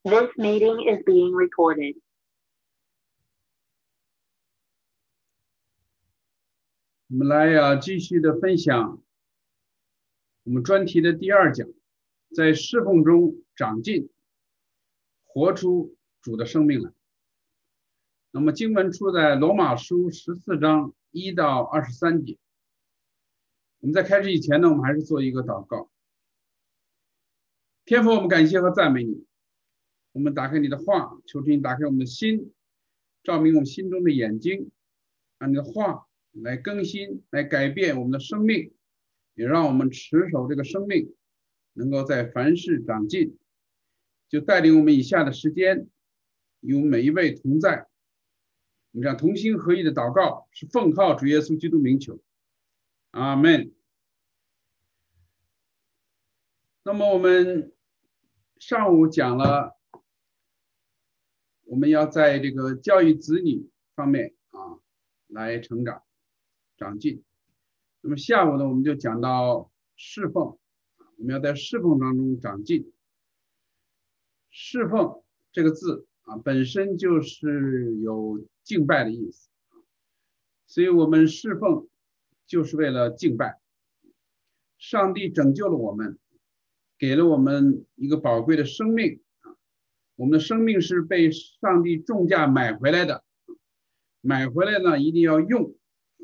This meeting is being recorded. 我们来继续的分享我们专题的第2讲，在侍奉中长进，活出主的生命来。那么经文出在罗马书14章1到23节。我们在开始以前呢，我们还是做一个祷告。天父，我们感谢和赞美你，我们打开你的话，求主你打开我们的心，照明我们心中的眼睛，让你的话来更新，来改变我们的生命，也让我们持守这个生命，能够在凡事长进。就带领我们以下的时间，与我们每一位同在。我们这样同心合意的祷告，是奉靠主耶稣基督名求，阿们。那么我们上午讲了，我们要在这个教育子女方面来成长长进。那么下午呢，我们就讲到侍奉，我们要在侍奉当中长进。侍奉这个字本身就是有敬拜的意思，所以我们侍奉就是为了敬拜。上帝拯救了我们，给了我们一个宝贵的生命，我们的生命是被上帝重价买回来的，买回来呢一定要用，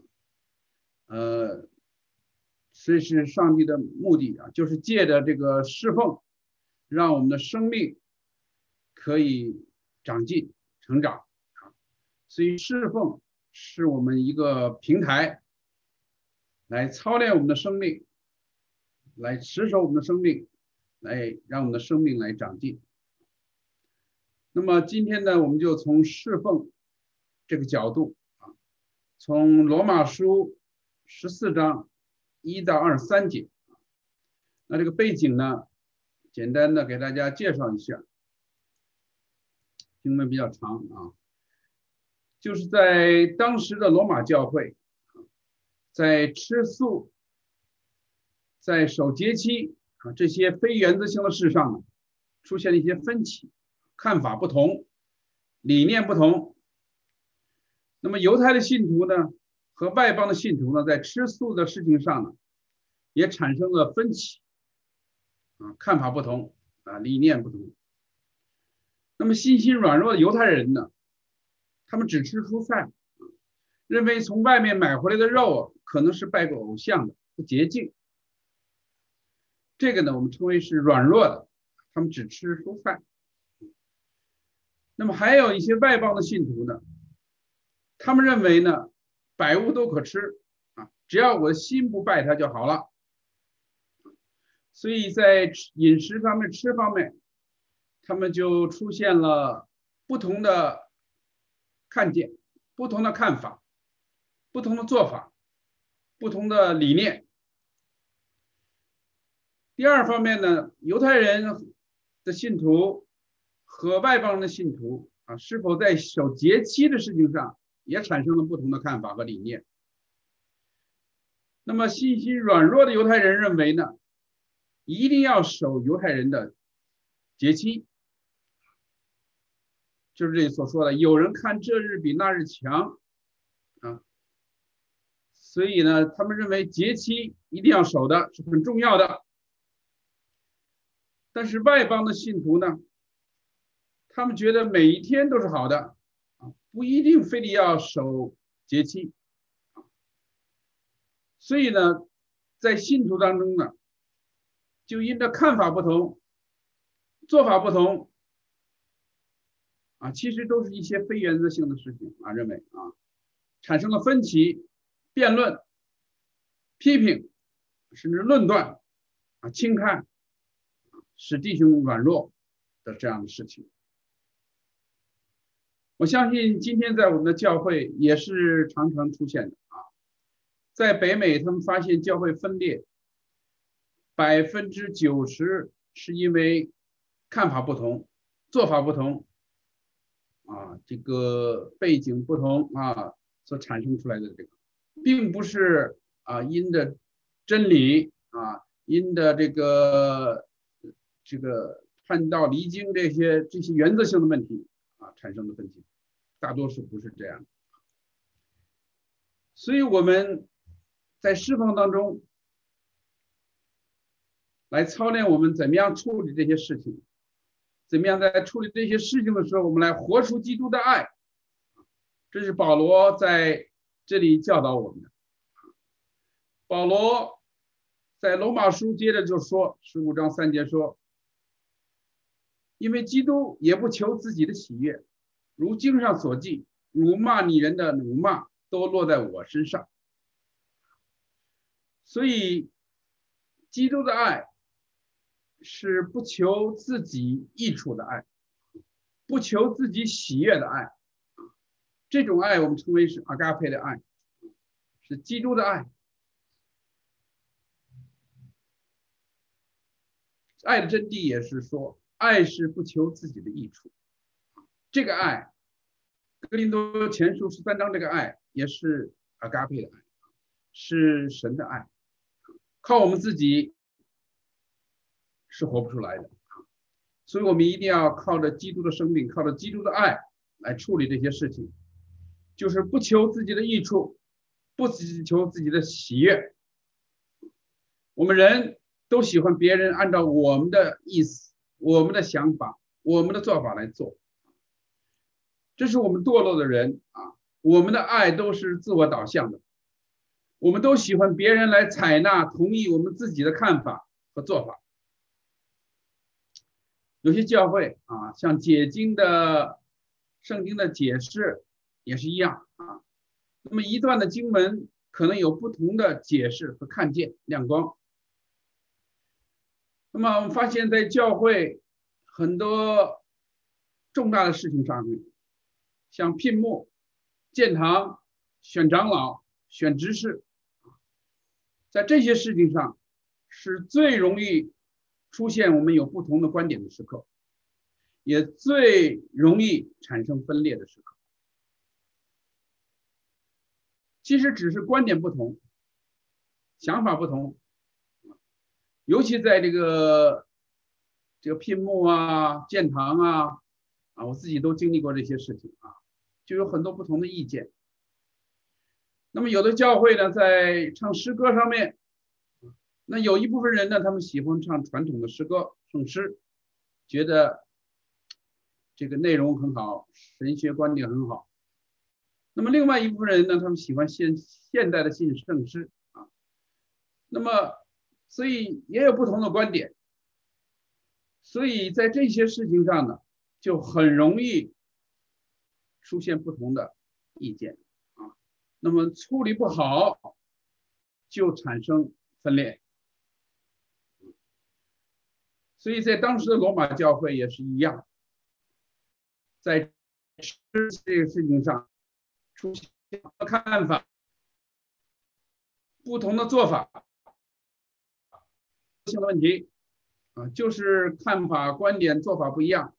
这是上帝的目的就是借着这个侍奉，让我们的生命可以长进成长。所以侍奉是我们一个平台，来操练我们的生命，来持守我们的生命，来让我们的生命来长进。那么今天呢，我们就从侍奉这个角度从罗马书14章1到23节。那这个背景呢，简单的给大家介绍一下，经文比较长就是在当时的罗马教会，在吃素，在守节期这些非原则性的事上呢，出现了一些分歧，看法不同，理念不同。那么犹太的信徒呢和外邦的信徒呢，在吃素的事情上呢，也产生了分歧看法不同理念不同。那么信心软弱的犹太人呢，他们只吃蔬菜，认为从外面买回来的肉可能是拜过偶像的，不洁净。这个呢，我们称为是软弱的，他们只吃蔬菜。那么还有一些外邦的信徒呢，他们认为呢，百物都可吃只要我的心不拜他就好了。所以在饮食方面、吃方面，他们就出现了不同的看见，不同的看法，不同的做法，不同的理念。第二方面呢，犹太人的信徒和外邦人的信徒是否在守节期的事情上也产生了不同的看法和理念。那么信心软弱的犹太人认为呢，一定要守犹太人的节期，就是这里所说的有人看这日比那日强所以呢，他们认为节期一定要守的是很重要的。但是外邦的信徒呢，他们觉得每一天都是好的不一定非得要守节期所以呢，在信徒当中呢，就因着看法不同，做法不同其实都是一些非原则性的事情认为产生了分歧、辩论、批评，甚至论断轻看，使弟兄软弱的这样的事情。我相信今天在我们的教会也是常常出现的在北美他们发现教会分裂90%是因为看法不同，做法不同这个背景不同所产生出来的这个，并不是因着真理因着这个叛道离经这些原则性的问题产生的分歧，大多数不是这样的。所以我们在侍奉当中来操练我们怎么样处理这些事情，怎么样在处理这些事情的时候，我们来活出基督的爱。这是保罗在这里教导我们的。保罗在罗马书接着就说15章3节说，因为基督也不求自己的喜悦，如经上所记，辱骂你人的辱骂都落在我身上。所以基督的爱是不求自己益处的爱，不求自己喜悦的爱。这种爱我们称为是阿嘎佩的爱，是基督的爱。爱的真谛也是说，爱是不求自己的益处。这个爱，哥林多前书13章这个爱也是阿嘎佩的爱，是神的爱，靠我们自己是活不出来的。所以我们一定要靠着基督的生命，靠着基督的爱来处理这些事情，就是不求自己的益处，不求自己的喜悦。我们人都喜欢别人按照我们的意思、我们的想法、我们的做法来做，这是我们堕落的人我们的爱都是自我导向的，我们都喜欢别人来采纳、同意我们自己的看法和做法。有些教会像解经的圣经的解释也是一样那么一段的经文可能有不同的解释和看见亮光。那么我们发现在教会很多重大的事情上面，像聘牧、建堂、选长老、选执事，在这些事情上是最容易出现我们有不同的观点的时刻，也最容易产生分裂的时刻。其实只是观点不同，想法不同，尤其在这个聘牧建堂我自己都经历过这些事情就有很多不同的意见。那么有的教会呢，在唱诗歌上面，那有一部分人呢，他们喜欢唱传统的诗歌、圣诗，觉得这个内容很好，神学观点很好。那么另外一部分人呢，他们喜欢现代的信圣诗那么所以也有不同的观点。所以在这些事情上呢，就很容易出现不同的意见那么处理不好，就产生分裂。所以在当时的罗马教会也是一样，在这个事情上出现看法、不同的做法性的问题就是看法、观点、做法不一样。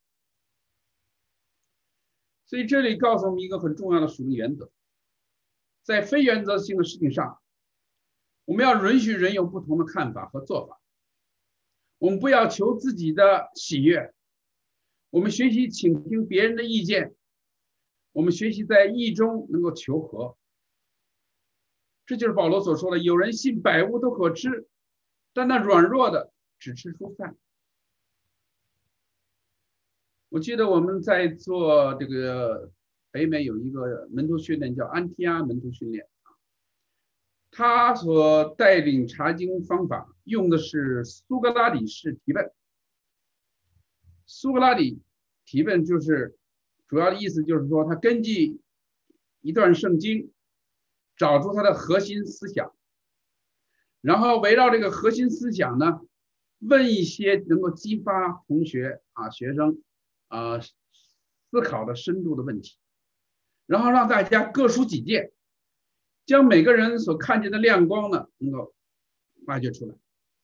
所以这里告诉我们一个很重要的属灵原则，在非原则性的事情上，我们要允许人有不同的看法和做法，我们不要求自己的喜悦，我们学习倾听别人的意见，我们学习在义中能够求和。这就是保罗所说的，有人信百物都可吃，但那软弱的只吃蔬菜。我记得我们在做这个北美有一个门徒训练叫安提阿门徒训练，他所带领查经方法用的是苏格拉底式提问。苏格拉底提问就是主要的意思就是说，他根据一段圣经找出它的核心思想，然后围绕这个核心思想呢，问一些能够激发同学学生思考的深度的问题，然后让大家各抒己见，将每个人所看见的亮光呢能够发掘出来，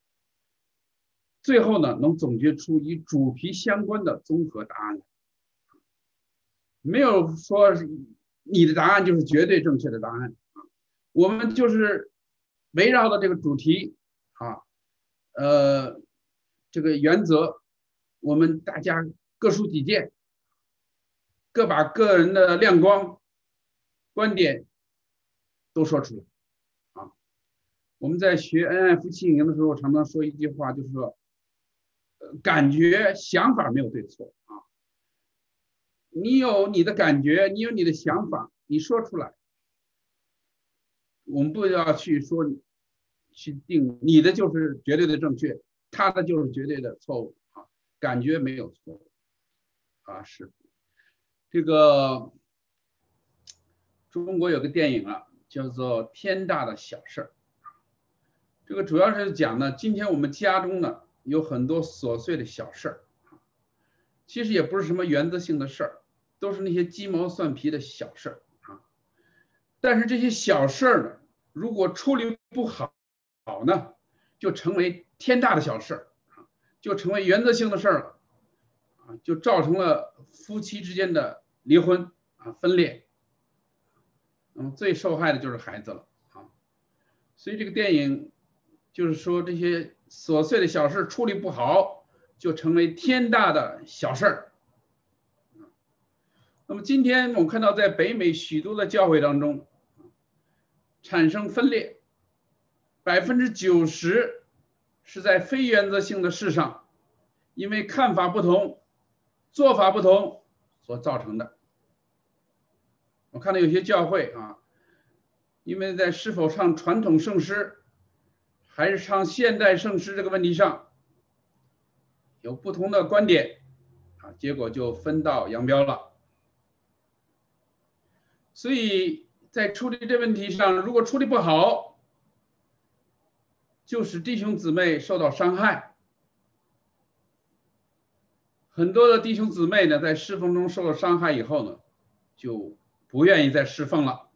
最后呢能总结出与主题相关的综合答案。没有说你的答案就是绝对正确的答案我们就是围绕着这个主题这个原则我们大家各抒己见，各把个人的亮光、观点都说出来啊。我们在学恩爱夫妻营的时候，常常说一句话，就是说，感觉、想法没有对错啊。你有你的感觉，你有你的想法，你说出来，我们不要去说，去定你的就是绝对的正确，他的就是绝对的错误啊。感觉没有错误啊，是这个中国有个电影啊，叫做《天大的小事》。这个主要是讲呢，今天我们家中呢有很多琐碎的小事儿，其实也不是什么原则性的事儿，都是那些鸡毛蒜皮的小事儿啊。但是这些小事儿呢，如果处理不好呢，就成为天大的小事儿啊，就成为原则性的事儿了啊，就造成了夫妻之间的离婚啊、分裂。最受害的就是孩子了啊。所以这个电影就是说，这些琐碎的小事处理不好，就成为天大的小事儿。那么今天我们看到，在北美许多的教会当中，产生分裂，90%是在非原则性的事上，因为看法不同、做法不同所造成的。我看到有些教会啊，因为在是否唱传统圣诗还是唱现代圣诗这个问题上有不同的观点啊，结果就分道扬镳了。所以在处理这问题上，如果处理不好，就使弟兄姊妹受到伤害。很多的弟兄姊妹呢，在侍奉中受了伤害以后呢，就不愿意再侍奉了。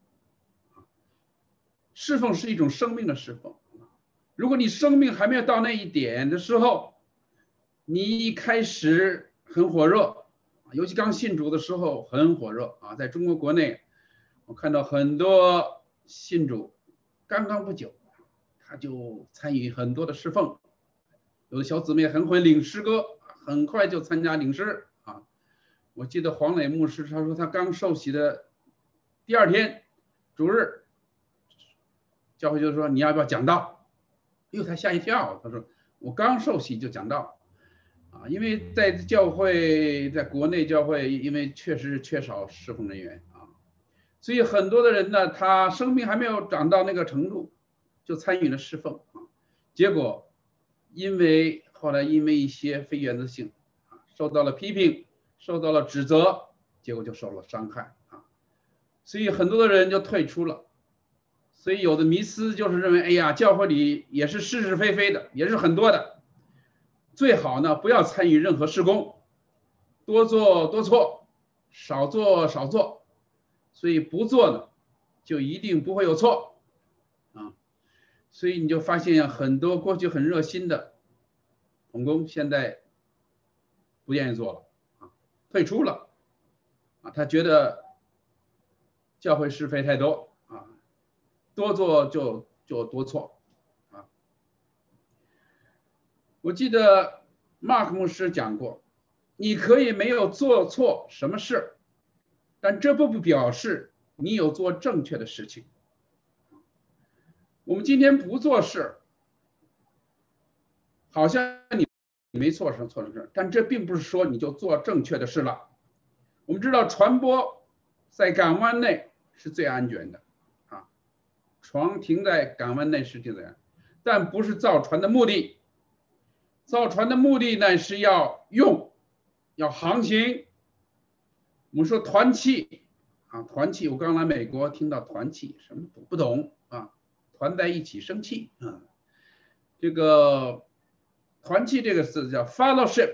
侍奉是一种生命的侍奉，如果你生命还没有到那一点的时候，你一开始很火热，尤其刚信主的时候很火热啊。在中国国内，我看到很多信主刚刚不久，他就参与很多的侍奉，有的小姊妹很会领诗歌，很快就参加领诗啊。我记得黄磊牧师他说，他刚受洗的第2天主日，教会就说你要不要讲道？哎呦，他吓一跳，他说我刚受洗就讲道啊，因为在教会，在国内教会，因为确实缺少侍奉人员啊，所以很多的人呢，他生命还没有长到那个程度，就参与了侍奉啊，结果后来因为一些非原则性啊，受到了批评，受到了指责，结果就受了伤害啊，所以很多的人就退出了。所以有的迷思就是认为，哎呀，教会里也是是是非非的，也是很多的，最好呢不要参与任何事工，多做多错，少做少做，所以不做呢就一定不会有错啊。所以你就发现很多过去很热心的同工现在不愿意做了啊，退出了啊，他觉得教会是非太多啊，多做就多错啊。我记得 Mark 牧师讲过，你可以没有做错什么事，但这不表示你有做正确的事情。我们今天不做事，好像你没错什么事，但这并不是说你就做正确的事了。我们知道传播在港湾内是最安全的啊，船停在港湾内是最安全，但不是造船的目的。造船的目的呢是要航行。我们说团契啊，团契，我刚来美国听到团契什么不懂啊，团在一起生气啊。这个团契这个词叫 fellowship，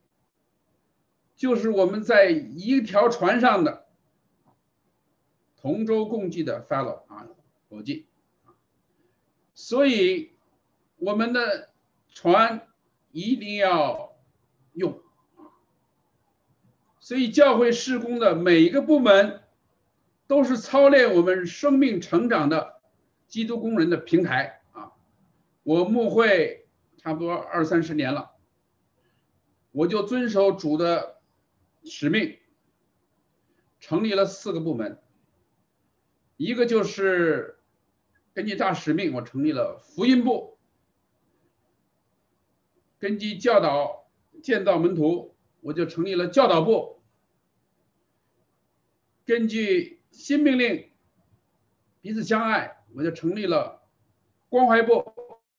就是我们在一条船上的同舟共济的 fellow 啊，伙计。所以我们的船一定要用，所以教会事工的每一个部门都是操练我们生命成长的基督工人的平台啊。我牧会差不多20-30年了， 我就遵守主的使命，成立了4个部门。一个就是根据大使命，我成立了福音部，根据教导建造门徒，我就成立了教导部，根据新命令彼此相爱，我就成立了关怀部，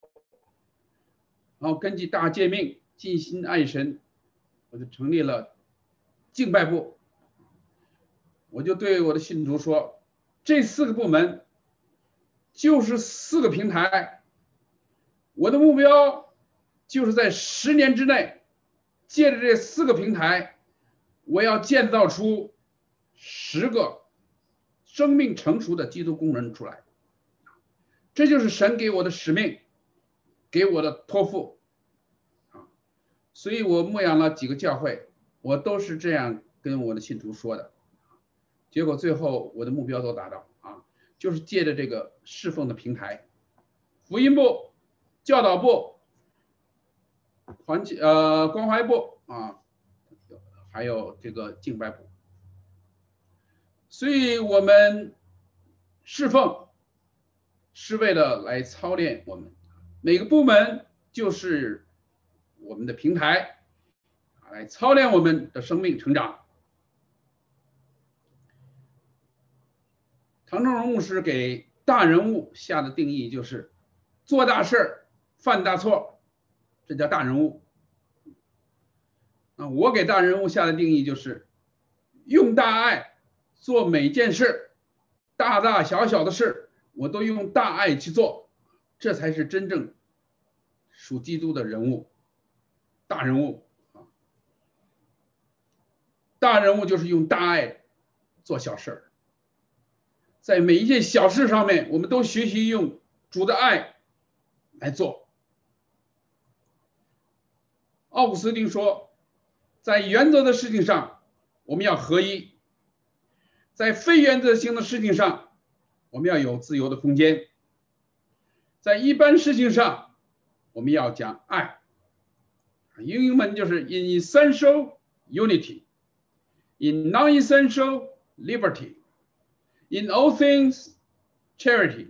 然后根据大诫命尽心爱神，我就成立了敬拜部。我就对我的信徒说，这4个部门就是4个平台，我的目标就是在10年之内，借着这4个平台，我要建造出10个生命成熟的基督工人出来。这就是神给我的使命，给我的托付。所以我牧养了几个教会，我都是这样跟我的信徒说的，结果最后我的目标都达到啊，就是借着这个侍奉的平台，福音部、教导部、关怀部啊，还有这个敬拜部。所以我们侍奉是为了来操练我们，每个部门就是我们的平台，来操练我们的生命成长。唐正荣牧师给大人物下的定义就是做大事犯大错，这叫大人物。我给大人物下的定义就是用大爱做每件事，大大小小的事我都用大爱去做，这才是真正属基督的人物，大人物。大人物就是用大爱做小事，在每一件小事上面，我们都学习用主的爱来做。奥古斯丁说，在原则的事情上，我们要合一；在非原则性的事情上，我们要有自由的空间；在一般事情上，我们要讲爱。英文就是 in essential unity。In non-essential liberty, in all things charity.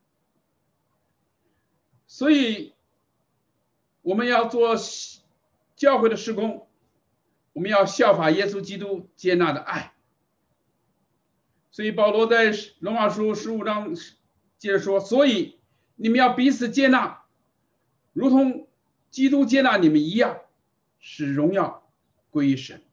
所以我们要做教会的事工，我们要效法耶稣基督接纳的爱。所以保罗在罗马书15章接着说，所以你们要彼此接纳，如同基督接纳你们一样，使荣耀归于神。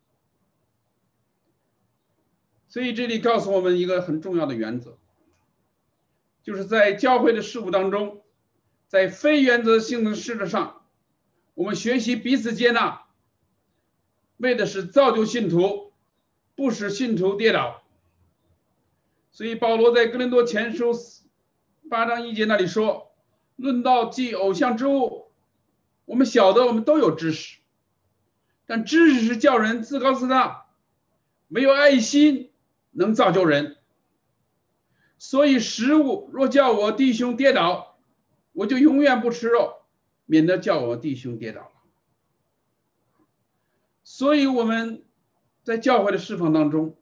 所以这里告诉我们一个很重要的原则，就是在教会的事务当中，在非原则性的事上，我们学习彼此接纳，为的是造就信徒，不使信徒跌倒。所以保罗在哥林多前书8章1节那里说，论到祭偶像之物，我们晓得我们都有知识，但知识是叫人自高自大，没有爱心能造就人。所以食物若叫我弟兄跌倒，我就永远不吃肉，免得叫我弟兄跌倒了。所以我们在教会的侍奉当中，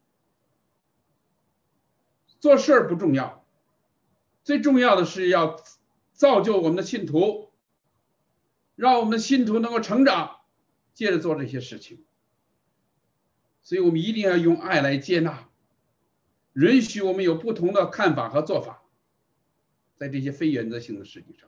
做事不重要，最重要的是要造就我们的信徒，让我们的信徒能够成长，接着做这些事情。所以我们一定要用爱来接纳，允许我们有不同的看法和做法，在这些非原则性的事情上。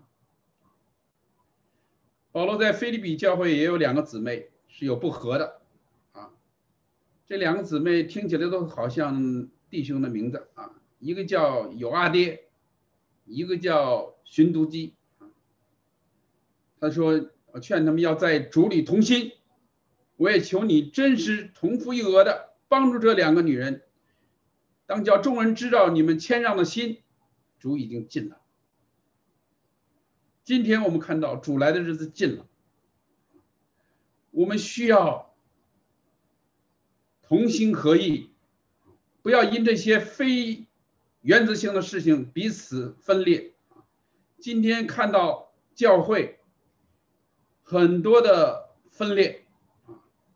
保罗在腓立比教会也有2个姊妹是有不和的啊，这2个姊妹听起来都好像弟兄的名字啊，一个叫友阿爹，一个叫寻读基。他说，我劝他们要在主里同心，我也求你真实同父异母的帮助这2个女人，当叫众人知道你们谦让的心，主已经近了。今天我们看到主来的日子近了，我们需要同心合意，不要因这些非原则性的事情彼此分裂。今天看到教会很多的分裂，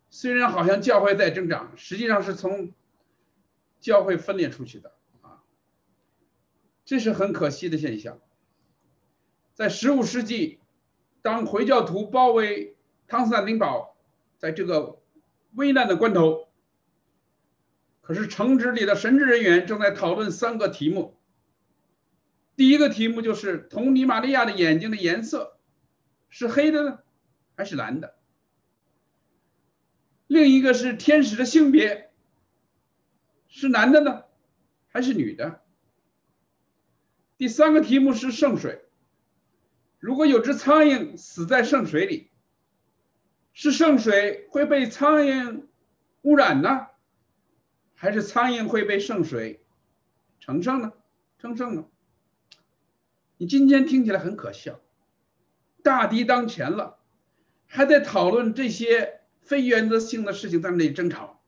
虽然好像教会在增长，实际上是从教会分裂出去的啊，这是很可惜的现象。在15世纪，当回教徒包围汤斯坦丁堡，在这个危难的关头，可是城址里的神职人员正在讨论3个题目。第一个题目就是童女玛利亚的眼睛的颜色是黑的呢，还是蓝的？另一个是天使的性别是男的呢，还是女的？第3个题目是圣水，如果有只苍蝇死在圣水里，是圣水会被苍蝇污染呢，还是苍蝇会被圣水成圣呢？你今天听起来很可笑，大敌当前了，还在讨论这些非原则性的事情，在那里争吵。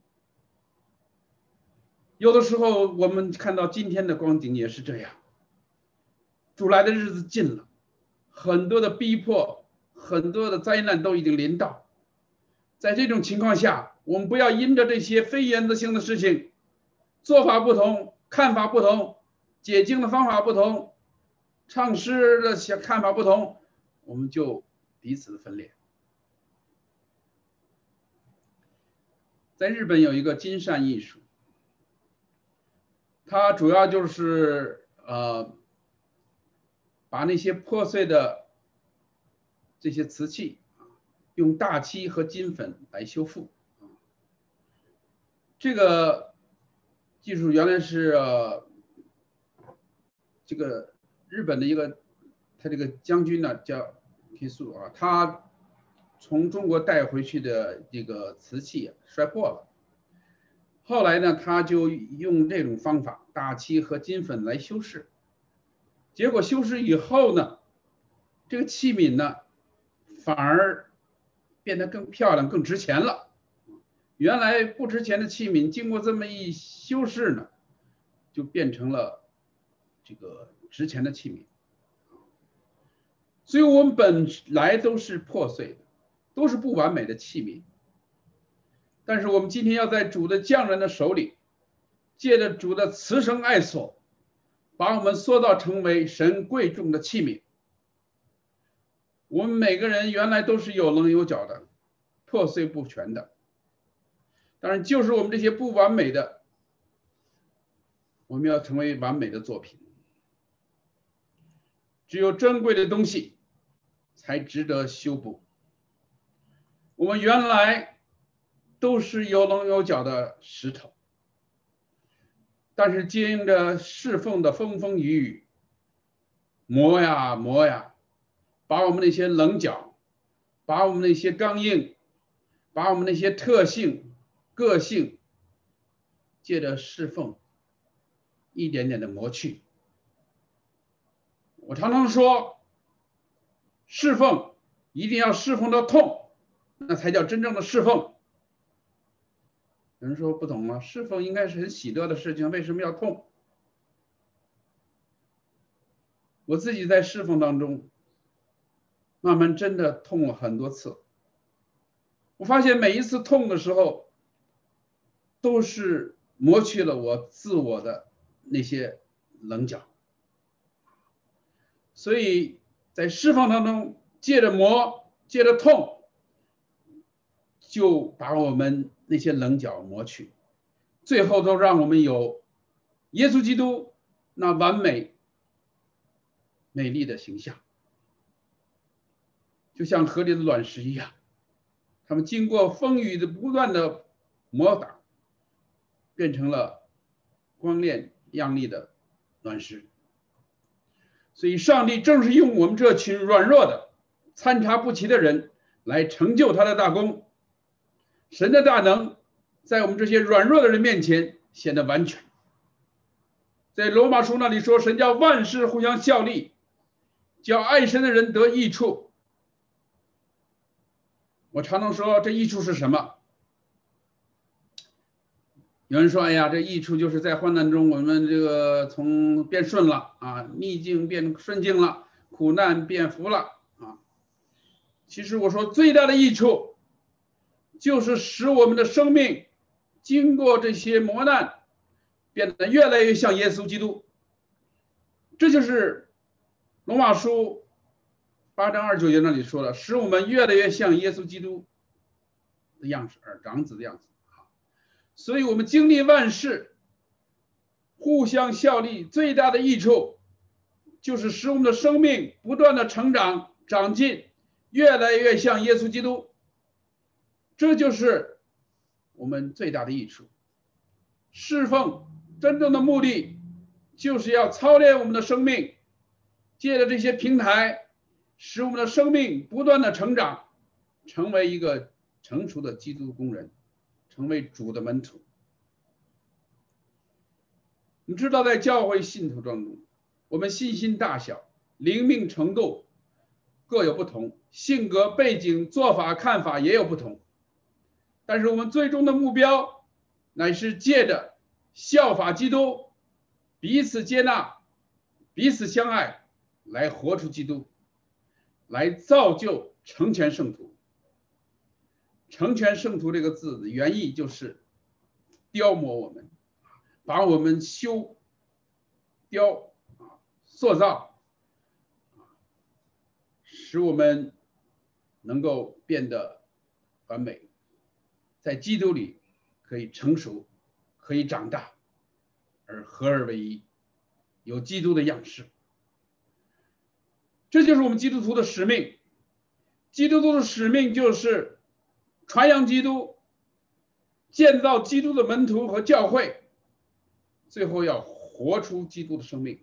有的时候我们看到今天的光景也是这样，主来的日子近了，很多的逼迫，很多的灾难都已经临到。在这种情况下，我们不要因着这些非原则性的事情，做法不同，看法不同，解经的方法不同，唱诗的看法不同，我们就彼此的分裂。在日本有一个金善艺术，它主要就是把那些破碎的这些瓷器用大漆和金粉来修复。这个技术原来是这个日本的一个他这个将军呢叫皮素啊，他从中国带回去的这个瓷器摔破了，后来呢他就用这种方法大漆和金粉来修饰，结果修饰以后呢，这个器皿呢反而变得更漂亮更值钱了。原来不值钱的器皿经过这么一修饰呢，就变成了这个值钱的器皿。所以我们本来都是破碎的，都是不完美的器皿，但是我们今天要在主的匠人的手里，借着主的慈绳爱索，把我们塑造成为神贵重的器皿。我们每个人原来都是有棱有角的，破碎不全的，当然就是我们这些不完美的，我们要成为完美的作品。只有珍贵的东西才值得修补。我们原来都是有棱有角的石头，但是经着侍奉的风风雨雨，磨呀磨呀，把我们那些棱角，把我们那些刚硬，把我们那些特性个性，借着侍奉一点点的磨去。我常常说，侍奉一定要侍奉到痛，那才叫真正的侍奉。有人说不懂吗？侍奉应该是很喜乐的事情，为什么要痛？我自己在侍奉当中，慢慢真的痛了很多次。我发现每一次痛的时候，都是磨去了我自我的那些棱角。所以在释放当中，借着磨，借着痛，就把我们那些棱角磨去，最后都让我们有耶稣基督那完美美丽的形象，就像河里的卵石一样，他们经过风雨的不断的磨打，变成了光亮亮丽的卵石。所以上帝正是用我们这群软弱的参差不齐的人来成就他的大功。神的大能在我们这些软弱的人面前显得完全。在罗马书那里说，神叫万事互相效力，叫爱神的人得益处。我常常说，这益处是什么？有人说，哎呀，这益处就是在患难中我们这个从变顺了啊，逆境变顺境了，苦难变福了啊。其实我说最大的益处就是使我们的生命经过这些磨难变得越来越像耶稣基督。这就是罗马书8章29节那里说了，使我们越来越像耶稣基督的样式，长子的样子。所以我们经历万事互相效力，最大的益处就是使我们的生命不断的成长长进，越来越像耶稣基督。这就是我们最大的益处。侍奉真正的目的就是要操练我们的生命，借着这些平台使我们的生命不断的成长，成为一个成熟的基督工人，成为主的门徒。你知道在教会信徒当中，我们信心大小、灵命程度各有不同，性格背景、做法看法也有不同，但是我们最终的目标乃是借着效法基督，彼此接纳，彼此相爱，来活出基督，来造就成全圣徒。成全圣徒这个字的原意就是雕磨我们，把我们塑造，使我们能够变得完美，在基督里可以成熟，可以长大，而合而为一，有基督的样式。这就是我们基督徒的使命。基督徒的使命就是传扬基督，建造基督的门徒和教会，最后要活出基督的生命。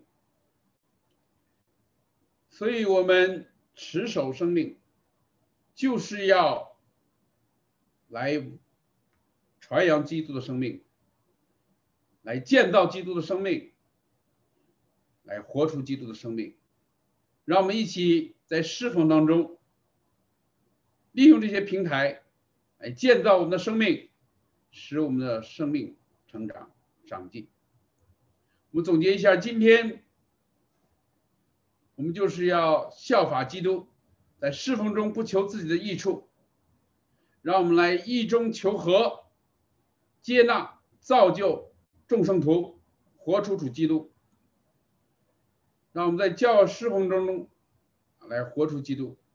所以我们持守生命，就是要来传扬基督的生命，来建造基督的生命，来活出基督的生命。让我们一起在侍奉当中，利用这些平台来建造我们的生命，使我们的生命成长长进。我们总结一下，今天我们就是要效法基督，在侍奉中不求自己的益处，让我们来义中求和，接纳造就众圣徒，活出主基督。让我们在教侍奉中来活出基督。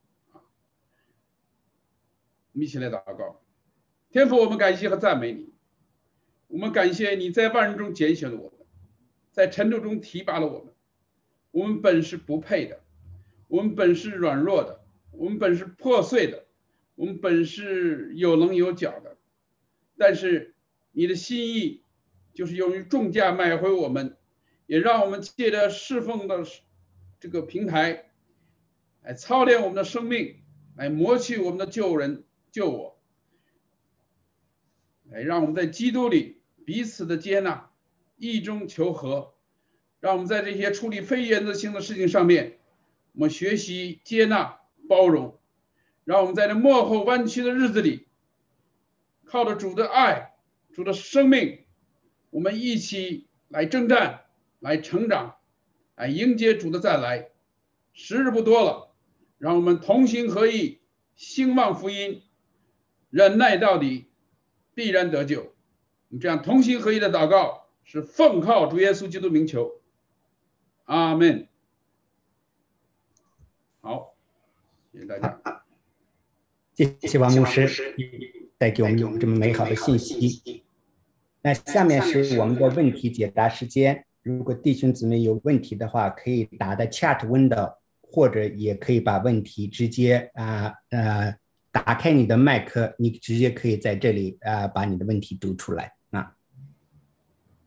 我们一起来祷告。天父，我们感谢和赞美你，我们感谢你在万人中拣选了我们，在尘土中提拔了我们。我们本是不配的，我们本是软弱的，我们本是破碎的，我们本是有棱有角的，但是你的心意就是用重价买回我们，也让我们借着侍奉的这个平台来操练我们的生命，来磨去我们的旧人旧我，来让我们在基督里彼此的接纳，义中求和。让我们在这些处理非原则性的事情上面，我们学习接纳包容。让我们在这末后弯曲的日子里，靠着主的爱，主的生命，我们一起来征战，来成长，来迎接主的再来。时日不多了，让我们同心合意，兴旺福音，忍耐到底，必然得救。我们这样同心合意的祷告，是奉靠主耶稣基督名求。阿们。好，谢谢大家。 谢谢王牧师带给我们这么美好的信息。那下面是我们的问题解答时间。如果弟兄姊妹有问题的话，可以打在 chat window， 或者也可以把问题直接打开你的麦克，你直接可以在这里把你的问题读出来。